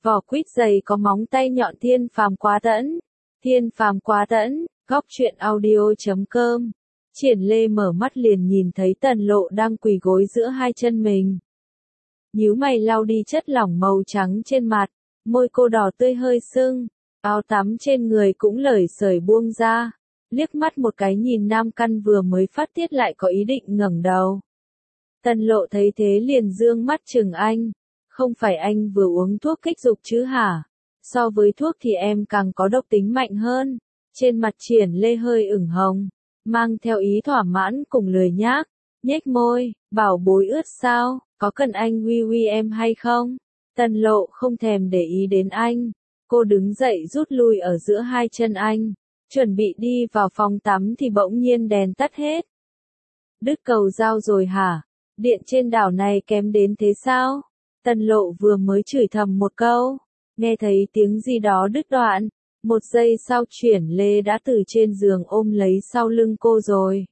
Vỏ quýt dày có móng tay nhọn thiên phàm quá tẫn. Thiên phàm quá tẫn, góc truyện audio.com. Triển Lê mở mắt liền nhìn thấy Tần Lộ đang quỳ gối giữa hai chân mình. Nhíu mày lau đi chất lỏng màu trắng trên mặt, môi cô đỏ tươi hơi sưng, áo tắm trên người cũng lởi xởi buông ra. Liếc mắt một cái nhìn nam căn vừa mới phát tiết lại có ý định ngẩng đầu. Tần Lộ thấy thế liền dương mắt chừng anh. Không phải anh vừa uống thuốc kích dục chứ hả? So với thuốc thì em càng có độc tính mạnh hơn. Trên mặt Triển Lê hơi ửng hồng, mang theo ý thỏa mãn cùng lười nhác, nhếch môi, bảo bối ướt sao, có cần anh uy em hay không? Tần Lộ không thèm để ý đến anh, cô đứng dậy rút lui ở giữa hai chân anh, chuẩn bị đi vào phòng tắm thì bỗng nhiên đèn tắt hết. Đứt cầu dao rồi hả? Điện trên đảo này kém đến thế sao? Tần Lộ vừa mới chửi thầm một câu, nghe thấy tiếng gì đó đứt đoạn, một giây sau Triển Lê đã từ trên giường ôm lấy sau lưng cô rồi.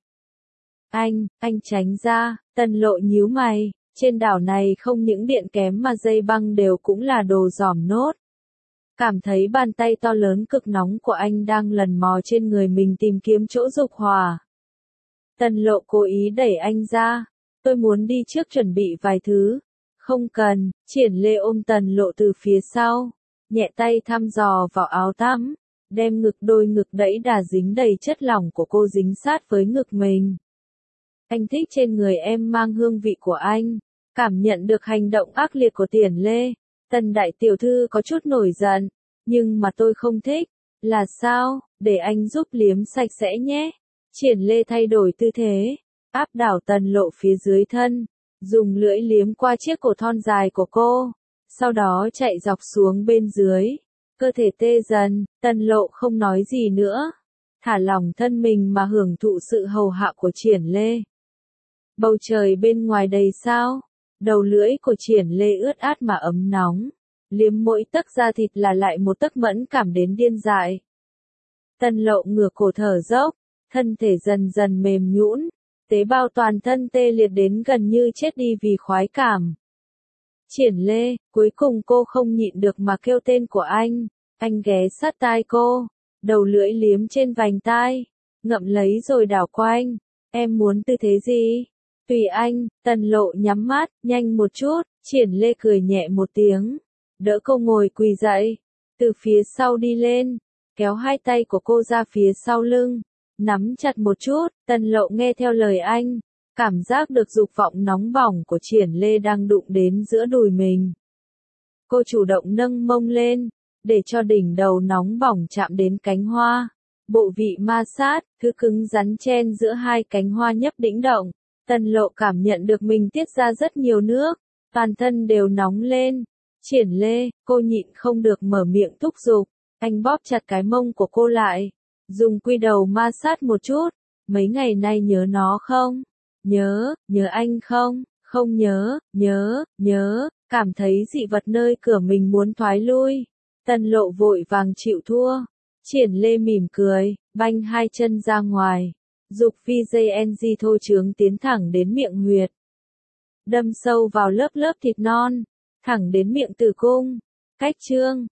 Anh tránh ra, Tần Lộ nhíu mày, trên đảo này không những điện kém mà dây băng đều cũng là đồ giỏm nốt. Cảm thấy bàn tay to lớn cực nóng của anh đang lần mò trên người mình tìm kiếm chỗ dục hỏa. Tần Lộ cố ý đẩy anh ra, tôi muốn đi trước chuẩn bị vài thứ. Không cần, Triển Lê ôm Tần Lộ từ phía sau, nhẹ tay thăm dò vào áo tắm, đem đôi ngực đẫy đà dính đầy chất lỏng của cô dính sát với ngực mình. Anh thích trên người em mang hương vị của anh, cảm nhận được hành động ác liệt của Triển Lê. Tần đại tiểu thư có chút nổi giận, nhưng mà tôi không thích. Là sao? Để anh giúp liếm sạch sẽ nhé. Triển Lê thay đổi tư thế, áp đảo Tần Lộ phía dưới thân, dùng lưỡi liếm qua chiếc cổ thon dài của cô, sau đó chạy dọc xuống bên dưới. Cơ thể tê dần, Tần Lộ không nói gì nữa, thả lỏng thân mình mà hưởng thụ sự hầu hạ của Triển Lê. Bầu trời bên ngoài đầy sao, đầu lưỡi của Triển Lê ướt át mà ấm nóng, liếm mỗi tấc da thịt là lại một tấc mẫn cảm đến điên dại. Tần Lộ ngửa cổ thở dốc, thân thể dần dần mềm nhũn, tế bào toàn thân tê liệt đến gần như chết đi vì khoái cảm. Triển Lê, cuối cùng cô không nhịn được mà kêu tên của anh ghé sát tai cô, đầu lưỡi liếm trên vành tai, ngậm lấy rồi đảo quanh. Em muốn tư thế gì? Tùy anh. Tần Lộ nhắm mắt, nhanh một chút. Triển Lê cười nhẹ một tiếng, đỡ cô ngồi quỳ dậy, từ phía sau đi lên, kéo hai tay của cô ra phía sau lưng, nắm chặt một chút. Tần Lộ nghe theo lời anh, cảm giác được dục vọng nóng bỏng của Triển Lê đang đụng đến giữa đùi mình. Cô chủ động nâng mông lên, để cho đỉnh đầu nóng bỏng chạm đến cánh hoa. Bộ vị ma sát, thứ cứng rắn chen giữa hai cánh hoa nhấp đĩnh động. Tần Lộ cảm nhận được mình tiết ra rất nhiều nước, toàn thân đều nóng lên. Triển Lê, cô nhịn không được mở miệng thúc giục. Anh bóp chặt cái mông của cô lại, dùng quy đầu ma sát một chút. Mấy ngày nay nhớ nó không? Nhớ anh không? Không nhớ, cảm thấy dị vật nơi cửa mình muốn thoái lui. Tần Lộ vội vàng chịu thua. Triển Lê mỉm cười, banh hai chân ra ngoài, dục VJNG thô trướng tiến thẳng đến miệng huyệt. Đâm sâu vào lớp thịt non, thẳng đến miệng tử cung. Cách chương